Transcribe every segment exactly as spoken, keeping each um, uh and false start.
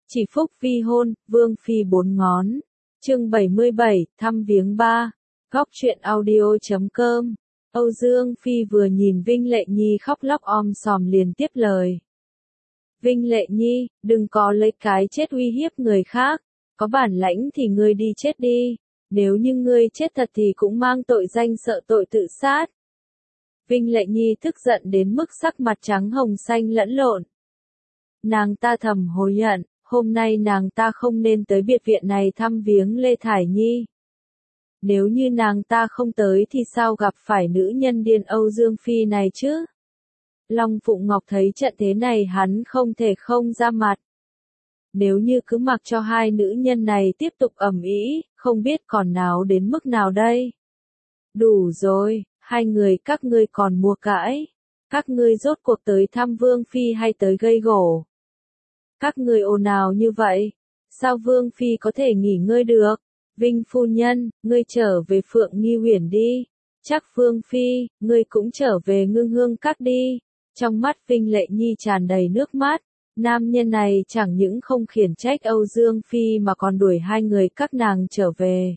Chỉ phúc vi hôn, vương phi bốn ngón. Chương bảy mươi bảy, thăm viếng ba. Góc truyện audio chấm com. Âu Dương Phi vừa nhìn Vinh Lệ Nhi khóc lóc om sòm liền tiếp lời. Vinh Lệ Nhi, đừng có lấy cái chết uy hiếp người khác, có bản lãnh thì ngươi đi chết đi, nếu như ngươi chết thật thì cũng mang tội danh sợ tội tự sát. Vinh Lệ Nhi tức giận đến mức sắc mặt trắng hồng xanh lẫn lộn. Nàng ta thầm hối hận, hôm nay nàng ta không nên tới biệt viện này thăm viếng Lê Thải Nhi. Nếu như nàng ta không tới thì sao gặp phải nữ nhân điên Âu Dương Phi này chứ? Long Phụng Ngọc thấy trận thế này hắn không thể không ra mặt. Nếu như cứ mặc cho hai nữ nhân này tiếp tục ầm ĩ, không biết còn náo đến mức nào đây. Đủ rồi, hai người các ngươi còn mua cãi. Các ngươi rốt cuộc tới thăm Vương Phi hay tới gây gổ? Các ngươi ồn ào như vậy, sao Vương Phi có thể nghỉ ngơi được? Vinh phu nhân, ngươi trở về Phượng Nghi Uyển đi. Chắc Vương Phi, ngươi cũng trở về Ngưng Hương Các đi. Trong mắt Vinh Lệ Nhi tràn đầy nước mắt. Nam nhân này chẳng những không khiển trách Âu Dương Phi mà còn đuổi hai người các nàng trở về.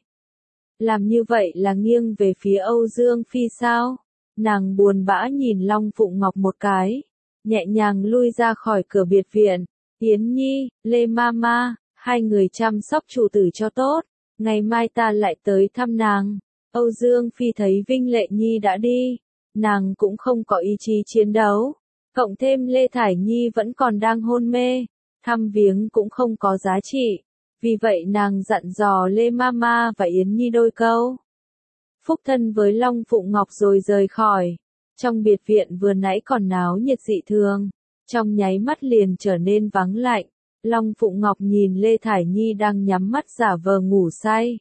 Làm như vậy là nghiêng về phía Âu Dương Phi sao? Nàng buồn bã nhìn Long Phụng Ngọc một cái, nhẹ nhàng lui ra khỏi cửa biệt viện. Yến Nhi, Lê Mama, hai người chăm sóc chủ tử cho tốt, ngày mai ta lại tới thăm nàng. Âu Dương Phi thấy Vinh Lệ Nhi đã đi, nàng cũng không có ý chí chiến đấu, cộng thêm Lê Thải Nhi vẫn còn đang hôn mê, thăm viếng cũng không có giá trị, vì vậy nàng dặn dò Lê Mama và Yến Nhi đôi câu. Phúc thân với Long Phụng Ngọc rồi rời khỏi, trong biệt viện vừa nãy còn náo nhiệt dị thường. Trong nháy mắt liền trở nên vắng lạnh, Long Phụng Ngọc nhìn Lê Thải Nhi đang nhắm mắt giả vờ ngủ say.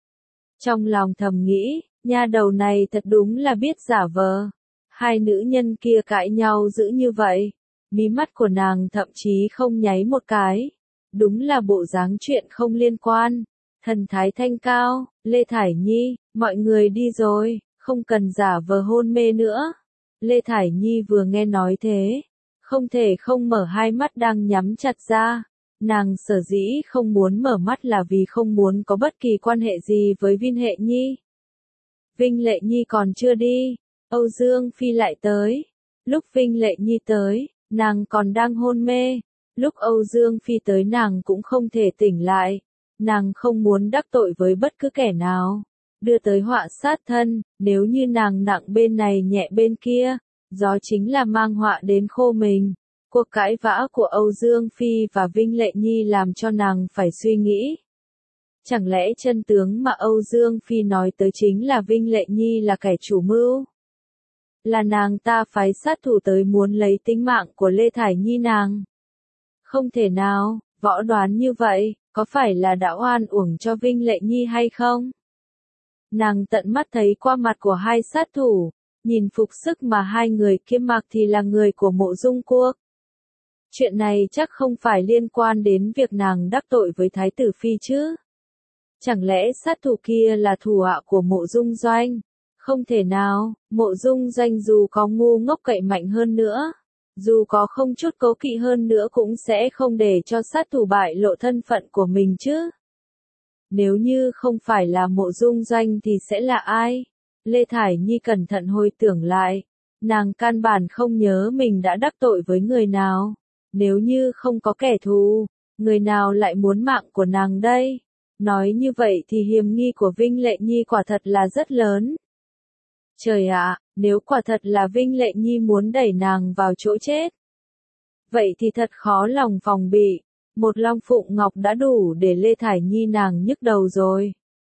Trong lòng thầm nghĩ, nha đầu này thật đúng là biết giả vờ. Hai nữ nhân kia cãi nhau dữ như vậy, mí mắt của nàng thậm chí không nháy một cái. Đúng là bộ dáng chuyện không liên quan. Thần thái thanh cao, Lê Thải Nhi, mọi người đi rồi, không cần giả vờ hôn mê nữa. Lê Thải Nhi vừa nghe nói thế, không thể không mở hai mắt đang nhắm chặt ra. Nàng sở dĩ không muốn mở mắt là vì không muốn có bất kỳ quan hệ gì với Vinh Lệ Nhi. Vinh Lệ Nhi còn chưa đi, Âu Dương Phi lại tới. Lúc Vinh Lệ Nhi tới, nàng còn đang hôn mê. Lúc Âu Dương Phi tới nàng cũng không thể tỉnh lại. Nàng không muốn đắc tội với bất cứ kẻ nào, đưa tới họa sát thân. Nếu như nàng nặng bên này nhẹ bên kia, gió chính là mang họa đến khô mình. Cuộc cãi vã của Âu Dương Phi và Vinh Lệ Nhi làm cho nàng phải suy nghĩ. Chẳng lẽ chân tướng mà Âu Dương Phi nói tới chính là Vinh Lệ Nhi là kẻ chủ mưu? Là nàng ta phái sát thủ tới muốn lấy tính mạng của Lê Thải Nhi nàng? Không thể nào, võ đoán như vậy, có phải là đã oan uổng cho Vinh Lệ Nhi hay không? Nàng tận mắt thấy qua mặt của hai sát thủ. Nhìn phục sức mà hai người kia mặc thì là người của Mộ Dung Quốc. Chuyện này chắc không phải liên quan đến việc nàng đắc tội với Thái tử Phi chứ? Chẳng lẽ sát thủ kia là thủ hạ của Mộ Dung Doanh? Không thể nào, Mộ Dung Doanh dù có ngu ngốc cậy mạnh hơn nữa, dù có không chút cố kỵ hơn nữa cũng sẽ không để cho sát thủ bại lộ thân phận của mình chứ? Nếu như không phải là Mộ Dung Doanh thì sẽ là ai? Lê Thải Nhi cẩn thận hồi tưởng lại, nàng căn bản không nhớ mình đã đắc tội với người nào. Nếu như không có kẻ thù, người nào lại muốn mạng của nàng đây? Nói như vậy thì hiềm nghi của Vinh Lệ Nhi quả thật là rất lớn. Trời ạ, nếu quả thật là Vinh Lệ Nhi muốn đẩy nàng vào chỗ chết, vậy thì thật khó lòng phòng bị. Một Long Phụng Ngọc đã đủ để Lê Thải Nhi nàng nhức đầu rồi.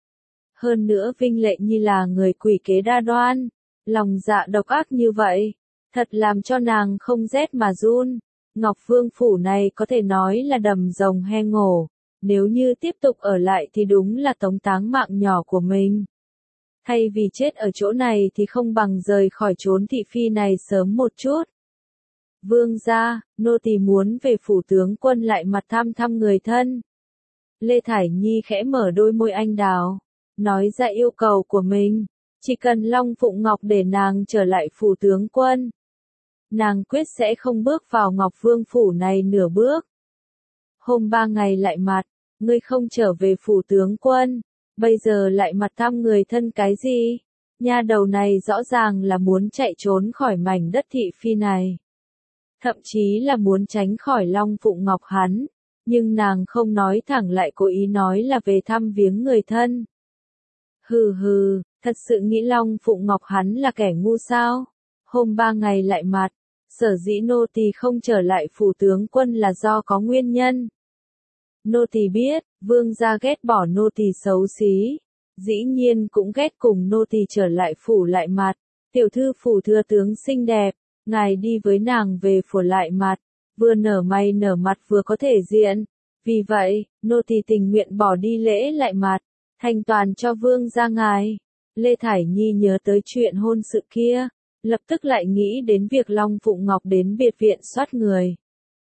Hơn nữa Vinh Lệ Nhi là người quỷ kế đa đoan, lòng dạ độc ác như vậy, thật làm cho nàng không rét mà run. Ngọc Vương phủ này có thể nói là đầm rồng he ngổ, nếu như tiếp tục ở lại thì đúng là tống táng mạng nhỏ của mình. Thay vì chết ở chỗ này thì không bằng rời khỏi chốn thị phi này sớm một chút. Vương gia, nô tỳ muốn về phủ tướng quân lại mặt thăm thăm người thân. Lê Thải Nhi khẽ mở đôi môi anh đào, nói ra yêu cầu của mình, chỉ cần Long Phụng Ngọc để nàng trở lại phủ tướng quân, nàng quyết sẽ không bước vào Ngọc Vương phủ này nửa bước. Hôm ba ngày lại mặt, ngươi không trở về phủ tướng quân, bây giờ lại mặt thăm người thân cái gì? Nha đầu này rõ ràng là muốn chạy trốn khỏi mảnh đất thị phi này. Thậm chí là muốn tránh khỏi Long Phụng Ngọc hắn, nhưng nàng không nói thẳng lại cố ý nói là về thăm viếng người thân. Hừ hừ, thật sự nghĩ Long Phụng Ngọc hắn là kẻ ngu sao? Hôm ba ngày lại mặt, sở dĩ nô tỳ không trở lại phủ tướng quân là do có nguyên nhân. Nô tỳ biết, vương gia ghét bỏ nô tỳ xấu xí, dĩ nhiên cũng ghét cùng nô tỳ trở lại phủ lại mặt. Tiểu thư phủ thừa tướng xinh đẹp, ngài đi với nàng về phủ lại mặt, vừa nở mày nở mặt vừa có thể diện. Vì vậy, nô tỳ tình nguyện bỏ đi lễ lại mặt, thanh toàn cho vương gia ngài. Lê Thải Nhi nhớ tới chuyện hôn sự kia, lập tức lại nghĩ đến việc Long Phụng Ngọc đến biệt viện soát người.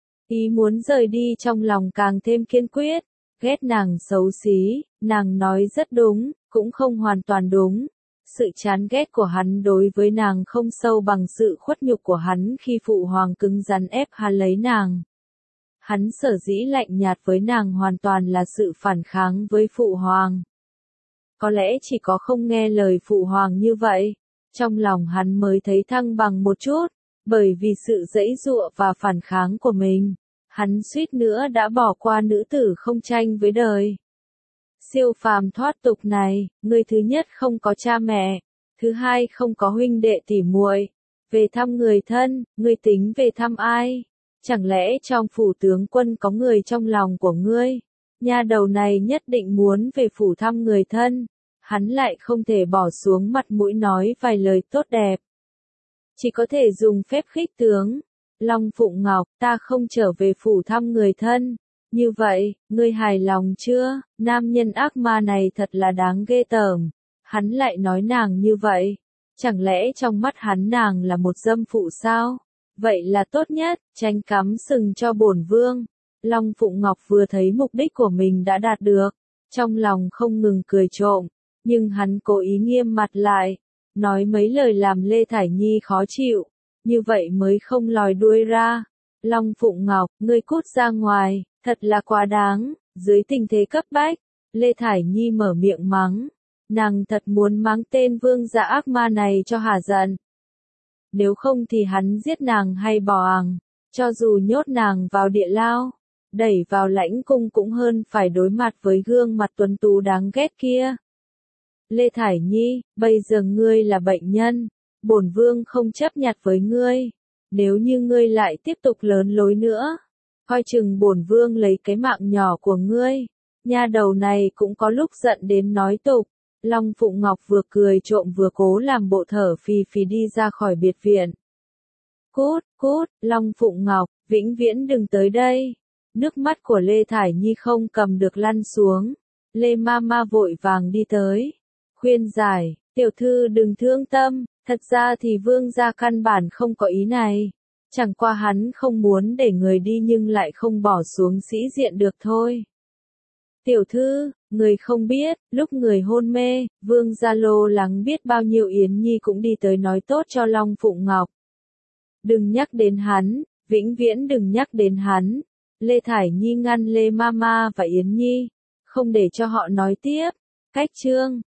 Ý muốn rời đi trong lòng càng thêm kiên quyết, ghét nàng xấu xí, nàng nói rất đúng, cũng không hoàn toàn đúng. Sự chán ghét của hắn đối với nàng không sâu bằng sự khuất nhục của hắn khi phụ hoàng cứng rắn ép hắn lấy nàng. Hắn sở dĩ lạnh nhạt với nàng hoàn toàn là sự phản kháng với phụ hoàng. Có lẽ chỉ có không nghe lời phụ hoàng như vậy, trong lòng hắn mới thấy thăng bằng một chút, bởi vì sự giãy giụa và phản kháng của mình, hắn suýt nữa đã bỏ qua nữ tử không tranh với đời. Siêu phàm thoát tục này, người thứ nhất không có cha mẹ, thứ hai không có huynh đệ tỉ muội, về thăm người thân, ngươi tính về thăm ai? Chẳng lẽ trong phủ tướng quân có người trong lòng của ngươi? Nha đầu này nhất định muốn về phủ thăm người thân, hắn lại không thể bỏ xuống mặt mũi nói vài lời tốt đẹp. Chỉ có thể dùng phép khích tướng. Long Phụng Ngọc, ta không trở về phủ thăm người thân. Như vậy, ngươi hài lòng chưa? Nam nhân ác ma này thật là đáng ghê tởm. Hắn lại nói nàng như vậy. Chẳng lẽ trong mắt hắn nàng là một dâm phụ sao? Vậy là tốt nhất, tránh cắm sừng cho bổn vương. Long Phụng Ngọc vừa thấy mục đích của mình đã đạt được, trong lòng không ngừng cười trộm, nhưng hắn cố ý nghiêm mặt lại, nói mấy lời làm Lê Thải Nhi khó chịu, như vậy mới không lòi đuôi ra. Long Phụng Ngọc, ngươi cút ra ngoài, thật là quá đáng, dưới tình thế cấp bách, Lê Thải Nhi mở miệng mắng, nàng thật muốn mắng tên vương gia ác ma này cho hả giận. Nếu không thì hắn giết nàng hay bỏ ằng, cho dù nhốt nàng vào địa lao, đẩy vào lãnh cung cũng hơn phải đối mặt với gương mặt tuấn tú đáng ghét kia. Lê Thải Nhi, bây giờ ngươi là bệnh nhân, bổn vương không chấp nhặt với ngươi, nếu như ngươi lại tiếp tục lớn lối nữa, coi chừng bổn vương lấy cái mạng nhỏ của ngươi. Nha đầu này cũng có lúc giận đến nói tục. Long Phụng Ngọc vừa cười trộm vừa cố làm bộ thở phì phì đi ra khỏi biệt viện. Cút, cút, Long Phụng Ngọc, vĩnh viễn đừng tới đây. Nước mắt của Lê Thải Nhi không cầm được lăn xuống. Lê Mama vội vàng đi tới. Khuyên giải, tiểu thư đừng thương tâm, thật ra thì vương gia căn bản không có ý này. Chẳng qua hắn không muốn để người đi nhưng lại không bỏ xuống sĩ diện được thôi. Tiểu thư, người không biết, lúc người hôn mê, vương gia lo lắng biết bao nhiêu Yến Nhi cũng đi tới nói tốt cho Long Phụng Ngọc. Đừng nhắc đến hắn, vĩnh viễn đừng nhắc đến hắn. Lê Thải Nhi ngăn Lê Mama và Yến Nhi, không để cho họ nói tiếp. Cách chương